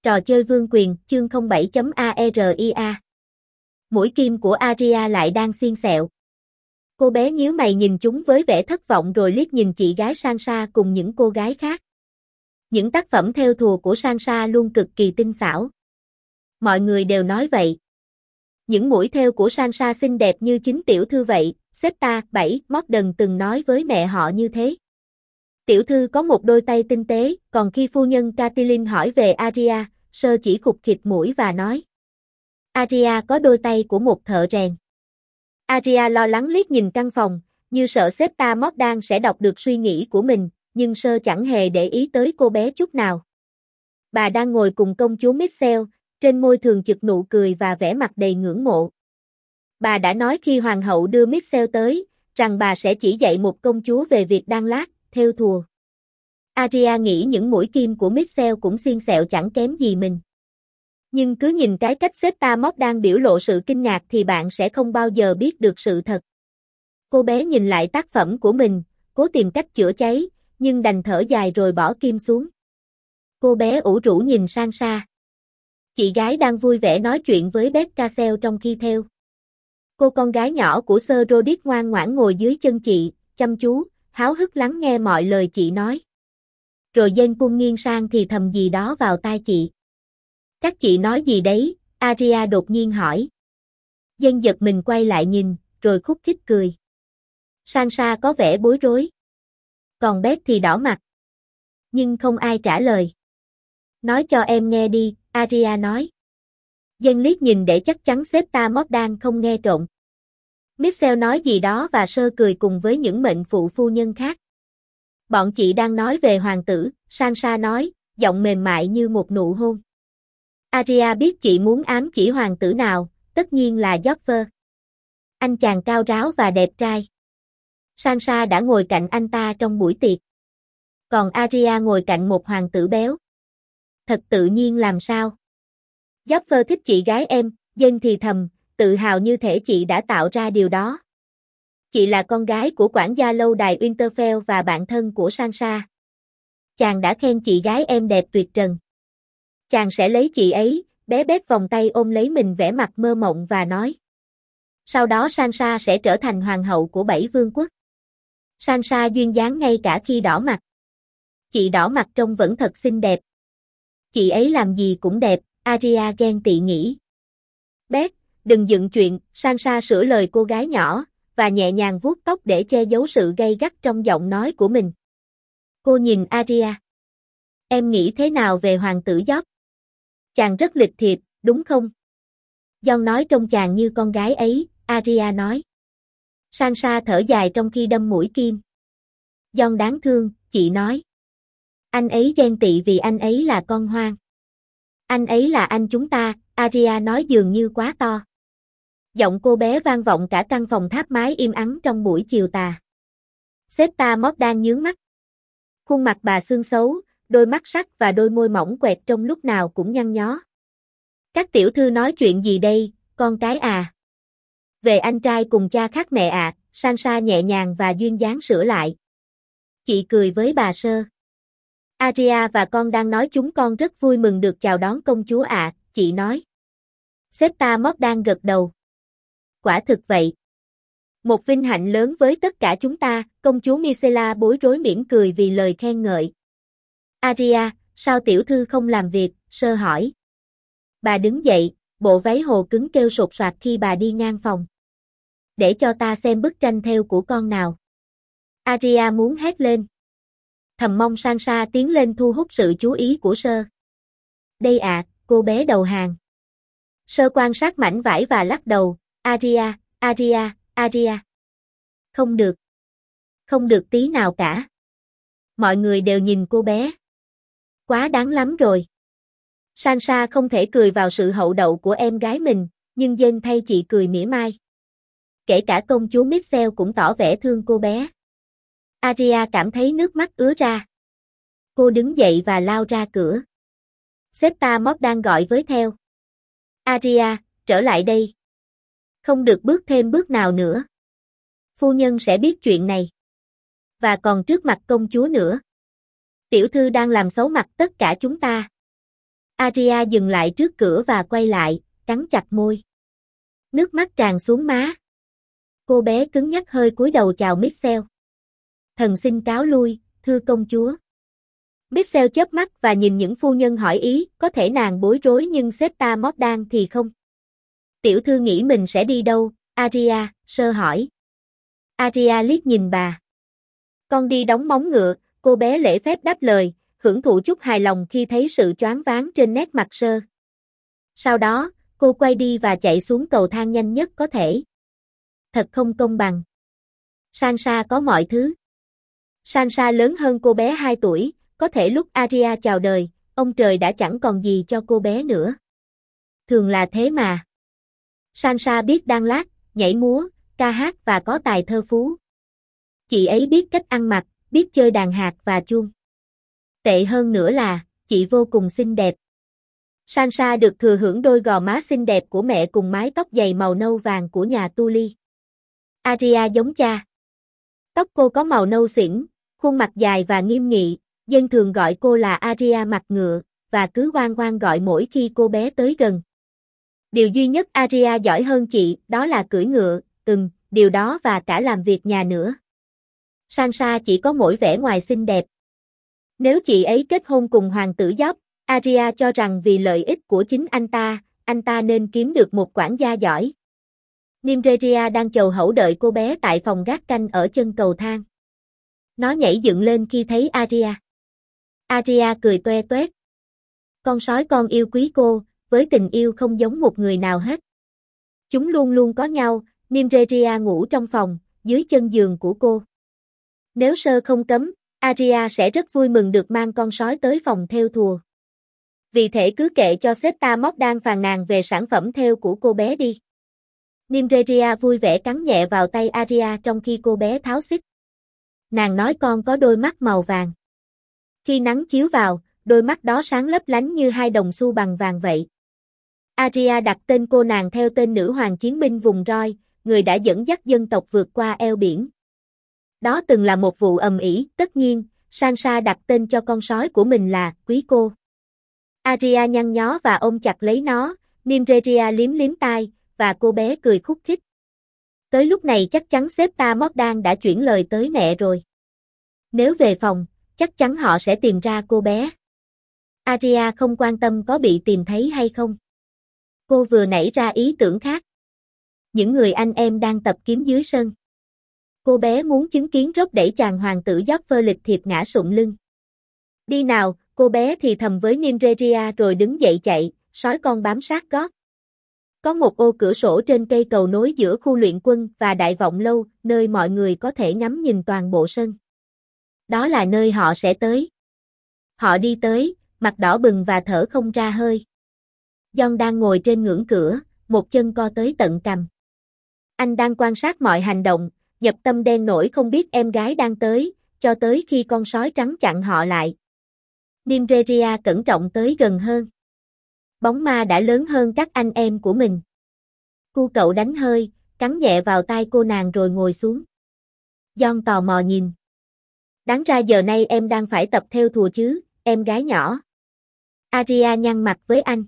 Trò chơi vương quyền, chương 07.aria. Mũi kim của Aria lại đang xiên xẹo. Cô bé nhíu mày nhìn chúng với vẻ thất vọng rồi liếc nhìn chị gái Sansa cùng những cô gái khác. Những tác phẩm thêu thùa của Sansa luôn cực kỳ tinh xảo. Mọi người đều nói vậy. Những mũi thêu của Sansa xinh đẹp như chính tiểu thư vậy, Septa 7 Morden từng nói với mẹ họ như thế. Tiểu thư có một đôi tay tinh tế, còn khi phu nhân Catelyn hỏi về Aria, Sir chỉ khục khịt mũi và nói. Aria có đôi tay của một thợ rèn. Aria lo lắng liếc nhìn căn phòng, như sợ Septa Morden sẽ đọc được suy nghĩ của mình, nhưng Sir chẳng hề để ý tới cô bé chút nào. Bà đang ngồi cùng công chúa Mitchell, trên môi thường trực nụ cười và vẻ mặt đầy ngưỡng mộ. Bà đã nói khi hoàng hậu đưa Mitchell tới, rằng bà sẽ chỉ dạy một công chúa về việc đan lát, thêu thùa. Aria nghĩ những mũi kim của Mitchell cũng xiên xẹo chẳng kém gì mình. Nhưng cứ nhìn cái cách Septa Morden biểu lộ sự kinh ngạc thì bạn sẽ không bao giờ biết được sự thật. Cô bé nhìn lại tác phẩm của mình, cố tìm cách chữa cháy, nhưng đành thở dài rồi bỏ kim xuống. Cô bé ủ rũ nhìn Sansa. Chị gái đang vui vẻ nói chuyện với Beth Cassel trong khi thêu. Cô con gái nhỏ của Sir Rodrik ngoan ngoãn ngồi dưới chân chị, chăm chú, háo hức lắng nghe mọi lời chị nói. Rồi Jane cung nghiêng sang thì thầm gì đó vào tai chị. Các chị nói gì đấy? Aria đột nhiên hỏi. Jane giật mình quay lại nhìn, rồi khúc khích cười. Sansa có vẻ bối rối. Còn Beth thì đỏ mặt. Nhưng không ai trả lời. Nói cho em nghe đi, Aria nói. Jane liếc nhìn để chắc chắn Septa Morden không nghe trộm. Mitchell nói gì đó và Sir cười cùng với những mệnh phụ phu nhân khác. Bọn chị đang nói về hoàng tử, Sansa nói, giọng mềm mại như một nụ hôn. Aria biết chị muốn ám chỉ hoàng tử nào, tất nhiên là Joffrey. Anh chàng cao ráo và đẹp trai. Sansa đã ngồi cạnh anh ta trong buổi tiệc. Còn Aria ngồi cạnh một hoàng tử béo. Thật tự nhiên làm sao? Joffrey thích chị gái em, Jane thì thầm, tự hào như thể chị đã tạo ra điều đó. Chị là con gái của quản gia lâu đài Winterfell và bạn thân của Sansa. Chàng đã khen chị gái em đẹp tuyệt trần. Chàng sẽ lấy chị ấy, bé Beth vòng tay ôm lấy mình vẻ mặt mơ mộng và nói. Sau đó Sansa sẽ trở thành hoàng hậu của 7 vương quốc. Sansa duyên dáng ngay cả khi đỏ mặt. Chị đỏ mặt trông vẫn thật xinh đẹp. Chị ấy làm gì cũng đẹp, Aria ghen tị nghĩ. Beth, đừng dựng chuyện, Sansa sửa lời cô gái nhỏ, và nhẹ nhàng vuốt tóc để che giấu sự gay gắt trong giọng nói của mình. Cô nhìn Aria. Em nghĩ thế nào về hoàng tử George? Chàng rất lịch thiệp, đúng không? Jon nói trông chàng như con gái ấy, Aria nói. Sansa thở dài trong khi đâm mũi kim. Jon đáng thương, chị nói. Anh ấy ghen tị vì anh ấy là con hoang. Anh ấy là anh chúng ta, Aria nói dường như quá to. Giọng cô bé vang vọng cả căn phòng tháp mái im ắng trong buổi chiều tà. Septa Morden nhướng mắt. Khuôn mặt bà xương xấu, đôi mắt sắc và đôi môi mỏng quẹt trong lúc nào cũng nhăn nhó. Các tiểu thư nói chuyện gì đây, con cái à? Về anh trai cùng cha khác mẹ ạ, Sansa nhẹ nhàng và duyên dáng sửa lại. Chị cười với bà Sơ. Aria và con đang nói chúng con rất vui mừng được chào đón công chúa ạ, chị nói. Septa Morden gật đầu. Quả thực vậy. Một vinh hạnh lớn với tất cả chúng ta, công chúa Myrcella bối rối mỉm cười vì lời khen ngợi. Aria, sao tiểu thư không làm việc, Sơ hỏi. Bà đứng dậy, bộ váy hồ cứng kêu sột soạt khi bà đi ngang phòng. Để cho ta xem bức tranh thêu của con nào. Aria muốn hét lên. Thầm mong Sansa tiến lên thu hút sự chú ý của Sơ. Đây ạ, cô bé đầu hàng. Sơ quan sát mảnh vải và lắc đầu, Aria, Aria, Aria. Không được. Không được tí nào cả. Mọi người đều nhìn cô bé. Quá đáng lắm rồi. Sansa không thể cười vào sự hậu đậu của em gái mình, nhưng Jane thay chị cười mỉa mai. Kể cả công chúa Mitchell cũng tỏ vẻ thương cô bé. Aria cảm thấy nước mắt ứa ra. Cô đứng dậy và lao ra cửa. Septa Morden gọi với theo. Aria, trở lại đây. Không được bước thêm bước nào nữa. Phu nhân sẽ biết chuyện này. Và còn trước mặt công chúa nữa. Tiểu thư đang làm xấu mặt tất cả chúng ta. Aria dừng lại trước cửa và quay lại, cắn chặt môi. Nước mắt tràn xuống má. Cô bé cứng nhắc hơi cúi đầu chào Mitchell. Thần xin cáo lui, thưa công chúa. Mitchell chớp mắt và nhìn những phu nhân hỏi ý, có thể nàng bối rối nhưng sếp ta Mordan thì không. Tiểu thư nghĩ mình sẽ đi đâu, Aria, sơ hỏi. Aria liếc nhìn bà. Con đi đóng móng ngựa, cô bé lễ phép đáp lời, hưởng thụ chút hài lòng khi thấy sự choáng váng trên nét mặt sơ. Sau đó, cô quay đi và chạy xuống cầu thang nhanh nhất có thể. Thật không công bằng. Sansa có mọi thứ. Sansa lớn hơn cô bé 2 tuổi, có thể lúc Aria chào đời, ông trời đã chẳng còn gì cho cô bé nữa. Thường là thế mà. Sansa biết đan lát, nhảy múa, ca hát và có tài thơ phú. Chị ấy biết cách ăn mặc, biết chơi đàn hạt và chuông. Tệ hơn nữa là, chị vô cùng xinh đẹp. Sansa được thừa hưởng đôi gò má xinh đẹp của mẹ cùng mái tóc dày màu nâu vàng của nhà Tully. Aria giống cha. Tóc cô có màu nâu xỉn, khuôn mặt dài và nghiêm nghị, dân thường gọi cô là Aria mặt ngựa, và cứ oan oan gọi mỗi khi cô bé tới gần. Điều duy nhất Aria giỏi hơn chị, đó là cưỡi ngựa, điều đó và cả làm việc nhà nữa. Sansa chỉ có mỗi vẻ ngoài xinh đẹp. Nếu chị ấy kết hôn cùng hoàng tử Job, Aria cho rằng vì lợi ích của chính anh ta nên kiếm được một quản gia giỏi. Nymeria đang chầu hẩu đợi cô bé tại phòng gác canh ở chân cầu thang. Nó nhảy dựng lên khi thấy Aria. Aria cười toe toét. Con sói con yêu quý cô, với tình yêu không giống một người nào hết. Chúng luôn luôn có nhau, Nymeria ngủ trong phòng, dưới chân giường của cô. Nếu sơ không cấm, Aria sẽ rất vui mừng được mang con sói tới phòng thêu thùa. Vì thế cứ kệ cho sếp ta Mordan phàn nàn về sản phẩm thêu của cô bé đi. Nymeria vui vẻ cắn nhẹ vào tay Aria trong khi cô bé tháo xích. Nàng nói con có đôi mắt màu vàng. Khi nắng chiếu vào, đôi mắt đó sáng lấp lánh như 2 đồng xu bằng vàng vậy. Aria đặt tên cô nàng theo tên nữ hoàng chiến binh vùng roi, người đã dẫn dắt dân tộc vượt qua eo biển. Đó từng là một vụ ầm ĩ, tất nhiên, Sansa đặt tên cho con sói của mình là Quý Cô. Aria nhăn nhó và ôm chặt lấy nó, Nymeria liếm liếm tai, và cô bé cười khúc khích. Tới lúc này chắc chắn sếp ta Mordan đã chuyển lời tới mẹ rồi. Nếu về phòng, chắc chắn họ sẽ tìm ra cô bé. Aria không quan tâm có bị tìm thấy hay không. Cô vừa nảy ra ý tưởng khác. Những người anh em đang tập kiếm dưới sân. Cô bé muốn chứng kiến Robb đẩy chàng hoàng tử Joffrey lịch thiệp ngã sụn lưng. Đi nào, cô bé thì thầm với Nymeria rồi đứng dậy chạy, sói con bám sát gót. Có một ô cửa sổ trên cây cầu nối giữa khu luyện quân và đại vọng lâu, nơi mọi người có thể ngắm nhìn toàn bộ sân. Đó là nơi họ sẽ tới. Họ đi tới, mặt đỏ bừng và thở không ra hơi. Jon đang ngồi trên ngưỡng cửa, một chân co tới tận cằm. Anh đang quan sát mọi hành động, nhập tâm đen nổi không biết em gái đang tới, cho tới khi con sói trắng chặn họ lại. Nymeria cẩn trọng tới gần hơn. Bóng ma đã lớn hơn các anh em của mình. Cu cậu đánh hơi, cắn nhẹ vào tai cô nàng rồi ngồi xuống. Jon tò mò nhìn. Đáng ra giờ này em đang phải tập thêu thùa chứ, em gái nhỏ. Aria nhăn mặt với anh.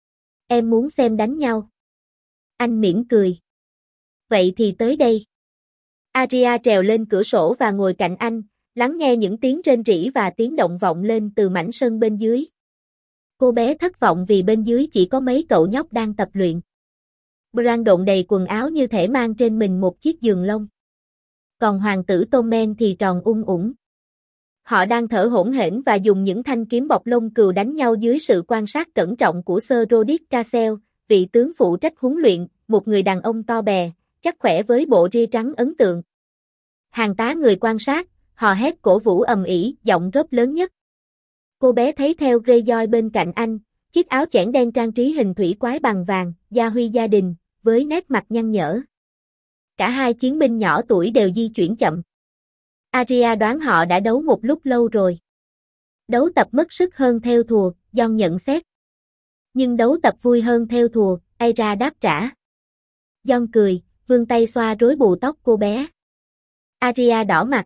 Em muốn xem đánh nhau. Anh mỉm cười. Vậy thì tới đây. Aria trèo lên cửa sổ và ngồi cạnh anh, lắng nghe những tiếng rên rỉ và tiếng động vọng lên từ mảnh sân bên dưới. Cô bé thất vọng vì bên dưới chỉ có mấy cậu nhóc đang tập luyện. Bran độn đầy quần áo như thể mang trên mình một chiếc giường lông. Còn hoàng tử Tommen thì tròn ủng. Họ đang thở hổn hển và dùng những thanh kiếm bọc lông cừu đánh nhau dưới sự quan sát cẩn trọng của Sir Rodrik Cassel, vị tướng phụ trách huấn luyện, một người đàn ông to bè, chắc khỏe với bộ ria trắng ấn tượng. Hàng tá người quan sát, hò hét cổ vũ ầm ĩ, giọng Robb lớn nhất. Cô bé thấy theo Greyjoy bên cạnh anh, chiếc áo chẽn đen trang trí hình thủy quái bằng vàng, gia huy gia đình, với nét mặt nhăn nhở. Cả hai chiến binh nhỏ tuổi đều di chuyển chậm. Aria đoán họ đã đấu một lúc lâu rồi. Đấu tập mất sức hơn thêu thùa, Jon nhận xét. Nhưng đấu tập vui hơn thêu thùa, Aira đáp trả. Jon cười, vươn tay xoa rối bù tóc cô bé. Aria đỏ mặt.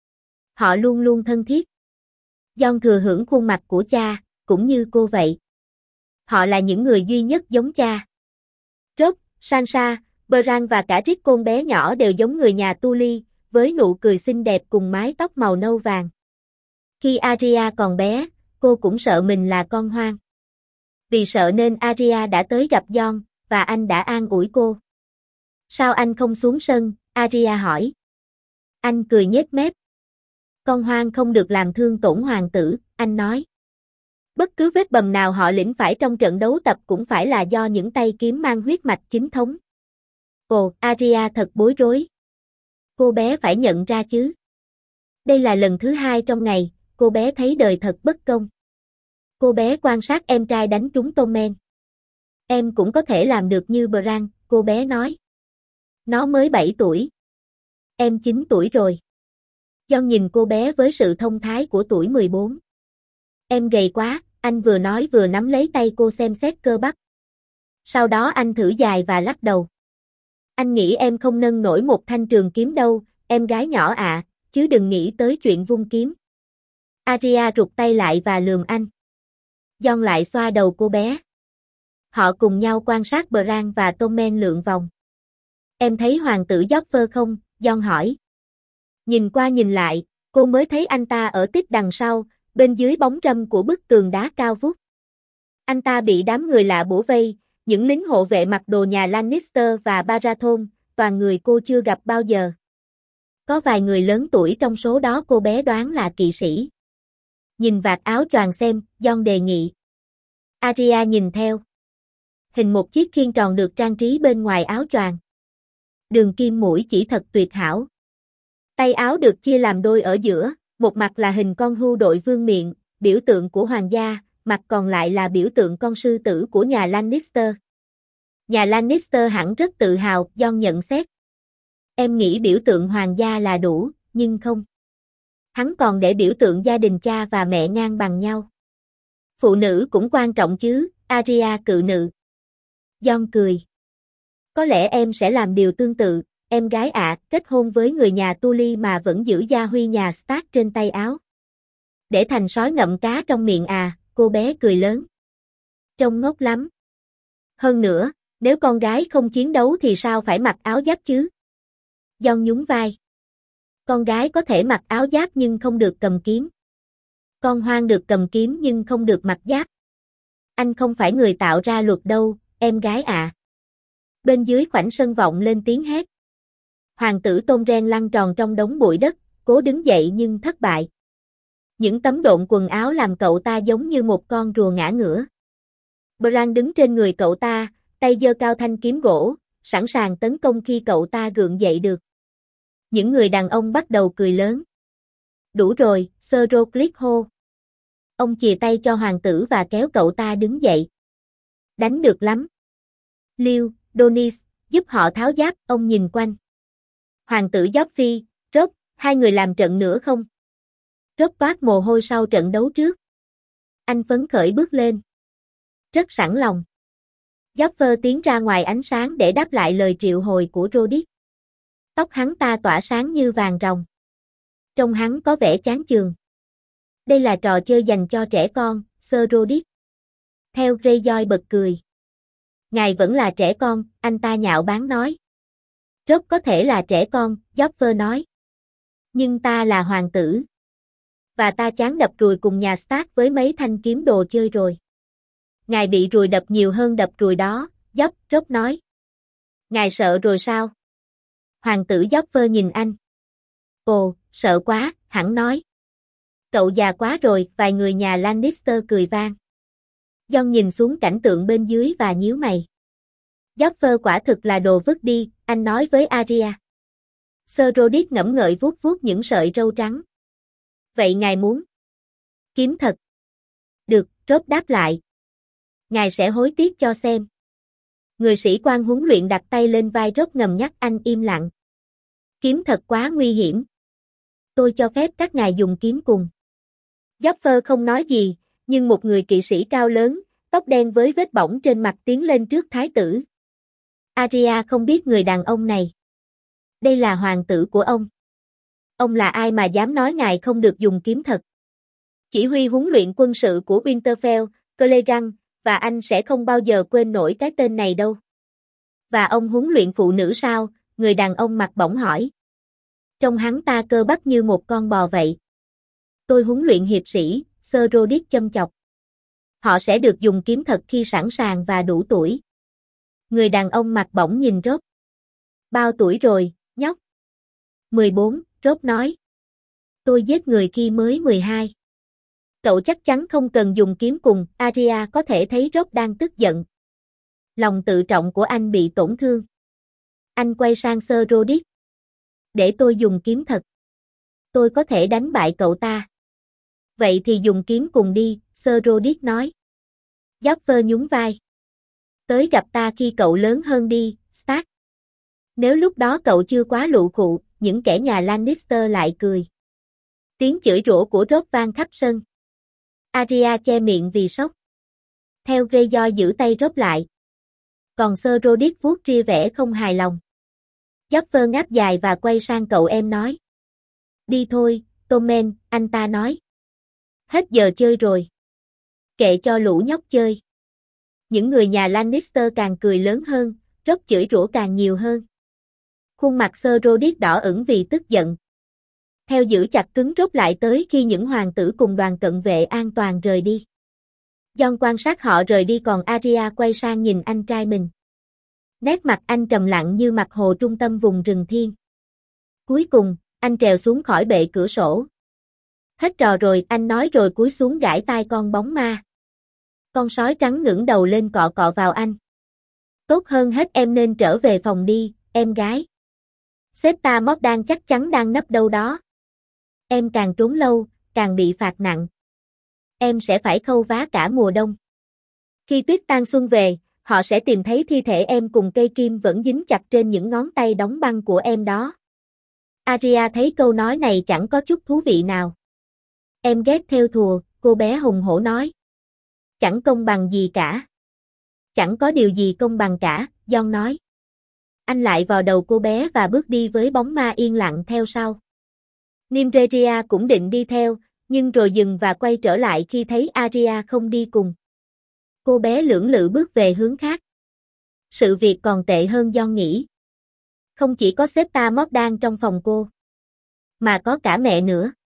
Họ luôn luôn thân thiết. Jon thừa hưởng khuôn mặt của cha, cũng như cô vậy. Họ là những người duy nhất giống cha. Robb, Sansa, Bran và cả Rickon bé nhỏ đều giống người nhà Tully, với nụ cười xinh đẹp cùng mái tóc màu nâu vàng. Khi Arya còn bé, cô cũng sợ mình là con hoang. Vì sợ nên Arya đã tới gặp Jon, và anh đã an ủi cô. Sao anh không xuống sân? Arya hỏi. Anh cười nhếch mép. Con hoang không được làm thương tổn hoàng tử, anh nói. Bất cứ vết bầm nào họ lĩnh phải trong trận đấu tập cũng phải là do những tay kiếm mang huyết mạch chính thống. Ồ, Arya thật bối rối. Cô bé phải nhận ra chứ. Đây là lần thứ 2 trong ngày, cô bé thấy đời thật bất công. Cô bé quan sát em trai đánh trúng Tommen. Em cũng có thể làm được như Bran, cô bé nói. Nó mới 7 tuổi. Em 9 tuổi rồi. Jon nhìn cô bé với sự thông thái của tuổi 14. Em gầy quá, anh vừa nói vừa nắm lấy tay cô xem xét cơ bắp. Sau đó anh thử dài và lắc đầu. Anh nghĩ em không nâng nổi một thanh trường kiếm đâu, em gái nhỏ ạ, chứ đừng nghĩ tới chuyện vung kiếm. Arya rụt tay lại và lườm anh. Jon lại xoa đầu cô bé. Họ cùng nhau quan sát Bran và Tommen lượn vòng. Em thấy hoàng tử Joffrey không? Jon hỏi. Nhìn qua nhìn lại, cô mới thấy anh ta ở tít đằng sau, bên dưới bóng râm của bức tường đá cao vút. Anh ta bị đám người lạ bủa vây, những lính hộ vệ mặc đồ nhà Lannister và Baratheon, toàn người cô chưa gặp bao giờ. Có vài người lớn tuổi trong số đó cô bé đoán là kỵ sĩ. Nhìn vạt áo choàng xem, Jon đề nghị. Arya nhìn theo. Hình một chiếc khiên tròn được trang trí bên ngoài áo choàng. Đường kim mũi chỉ thật tuyệt hảo. Tay áo được chia làm đôi ở giữa, một mặt là hình con hươu đội vương miện, biểu tượng của hoàng gia, mặt còn lại là biểu tượng con sư tử của nhà Lannister. Nhà Lannister hẳn rất tự hào, Jon nhận xét. Em nghĩ biểu tượng hoàng gia là đủ, nhưng không. Hắn còn để biểu tượng gia đình cha và mẹ ngang bằng nhau. Phụ nữ cũng quan trọng chứ, Arya cự nữ. Jon cười. Có lẽ em sẽ làm điều tương tự, em gái ạ, kết hôn với người nhà Tully mà vẫn giữ gia huy nhà Stark trên tay áo. Để thành sói ngậm cá trong miệng à, cô bé cười lớn. Trông ngốc lắm. Hơn nữa, nếu con gái không chiến đấu thì sao phải mặc áo giáp chứ? Jon nhún vai. Con gái có thể mặc áo giáp nhưng không được cầm kiếm. Con hoang được cầm kiếm nhưng không được mặc giáp. Anh không phải người tạo ra luật đâu, em gái ạ. Bên dưới khoảnh sân vọng lên tiếng hét. Hoàng tử Tommen lăn tròn trong đống bụi đất, cố đứng dậy nhưng thất bại. Những tấm độn quần áo làm cậu ta giống như một con rùa ngã ngửa. Bran đứng trên người cậu ta, tay giơ cao thanh kiếm gỗ, sẵn sàng tấn công khi cậu ta gượng dậy được. Những người đàn ông bắt đầu cười lớn. Đủ rồi, Sir Rodrik hô. Ông chìa tay cho hoàng tử và kéo cậu ta đứng dậy. Đánh được lắm. Liu, Donis, giúp họ tháo giáp, ông nhìn quanh. Hoàng tử Joffrey, Robb, hai người làm trận nữa không? Robb toát mồ hôi sau trận đấu trước. Anh phấn khởi bước lên. Rất sẵn lòng. Joffrey tiến ra ngoài ánh sáng để đáp lại lời triệu hồi của Rodrik. Tóc hắn ta tỏa sáng như vàng ròng. Trông hắn có vẻ chán chường. Đây là trò chơi dành cho trẻ con, Sir Rodrik. Theo Greyjoy bật cười. Ngài vẫn là trẻ con, anh ta nhạo báng nói. Robb có thể là trẻ con, Joffrey nói. Nhưng ta là hoàng tử. Và ta chán đập ruồi cùng nhà Stark với mấy thanh kiếm đồ chơi rồi. Ngài bị ruồi đập nhiều hơn đập ruồi đó, Robb nói. Ngài sợ rồi sao? Hoàng tử Joffrey nhìn anh. Ồ, sợ quá, hẳn nói. Cậu già quá rồi, vài người nhà Lannister cười vang. Jon nhìn xuống cảnh tượng bên dưới và nhíu mày. Joffrey quả thực là đồ vứt đi, anh nói với Arya. Sir Rodrik ngẫm ngợi vuốt vuốt những sợi râu trắng. Vậy ngài muốn? Kiếm thật. Được, Robb đáp lại. Ngài sẽ hối tiếc cho xem. Người sĩ quan huấn luyện đặt tay lên vai Robb ngầm nhắc anh im lặng. Kiếm thật quá nguy hiểm. Tôi cho phép các ngài dùng kiếm cùng. Joffrey không nói gì, nhưng một người kỵ sĩ cao lớn, tóc đen với vết bỏng trên mặt tiến lên trước thái tử. Arya không biết người đàn ông này. Đây là hoàng tử của ông. Ông là ai mà dám nói ngài không được dùng kiếm thật? Chỉ huy huấn luyện quân sự của Winterfell, Clegane, và anh sẽ không bao giờ quên nổi cái tên này đâu. Và ông huấn luyện phụ nữ sao? Người đàn ông mặt bỏng hỏi. Trông hắn ta cơ bắp như một con bò vậy. Tôi huấn luyện hiệp sĩ, Sir Rodick châm chọc. Họ sẽ được dùng kiếm thật khi sẵn sàng và đủ tuổi. Người đàn ông mặt bỏng nhìn Rob. Bao tuổi rồi, nhóc? 14, Rob nói. Tôi giết người khi mới 12. Cậu chắc chắn không cần dùng kiếm cùng, Arya có thể thấy Rob đang tức giận. Lòng tự trọng của anh bị tổn thương. Anh quay sang Sir Rodick. Để tôi dùng kiếm thật. Tôi có thể đánh bại cậu ta. Vậy thì dùng kiếm cùng đi, Sir Rodick nói. Joffrey nhún vai. Tới gặp ta khi cậu lớn hơn đi, Stark. Nếu lúc đó cậu chưa quá lụ khụ, những kẻ nhà Lannister lại cười. Tiếng chửi rủa của Robb vang khắp sân. Arya che miệng vì sốc. Theo Greyjoy giữ tay Robb lại. Còn Sir Rodick vuốt ria vẻ không hài lòng. Joffrey ngáp dài và quay sang cậu em nói. Đi thôi, Tommen, anh ta nói. Hết giờ chơi rồi. Kệ cho lũ nhóc chơi. Những người nhà Lannister càng cười lớn hơn, Robb chửi rủa càng nhiều hơn. Khuôn mặt Sir Rodick đỏ ửng vì tức giận. Theo giữ chặt cứng Robb lại tới khi những hoàng tử cùng đoàn cận vệ an toàn rời đi. Jon quan sát họ rời đi còn Arya quay sang nhìn anh trai mình. Nét mặt anh trầm lặng như mặt hồ trung tâm vùng rừng thiên. Cuối cùng, anh trèo xuống khỏi bệ cửa sổ. Hết trò rồi, anh nói rồi cúi xuống gãi tai con bóng ma. Con sói trắng ngẩng đầu lên cọ cọ vào anh. Tốt hơn hết em nên trở về phòng đi, em gái. Sếp ta Mordan chắc chắn đang nấp đâu đó. Em càng trốn lâu, càng bị phạt nặng. Em sẽ phải khâu vá cả mùa đông. Khi tuyết tan xuân về, họ sẽ tìm thấy thi thể em cùng cây kim vẫn dính chặt trên những ngón tay đóng băng của em đó. Arya thấy câu nói này chẳng có chút thú vị nào. Em ghét thêu thùa, cô bé hùng hổ nói. Chẳng công bằng gì cả. Chẳng có điều gì công bằng cả, Jon nói. Anh lại vào đầu cô bé và bước đi với bóng ma yên lặng theo sau. Nymeria cũng định đi theo, nhưng rồi dừng và quay trở lại khi thấy Arya không đi cùng. Cô bé lưỡng lự bước về hướng khác. Sự việc còn tệ hơn Jon nghĩ. Không chỉ có sếp ta Mordan trong phòng cô, mà có cả mẹ nữa.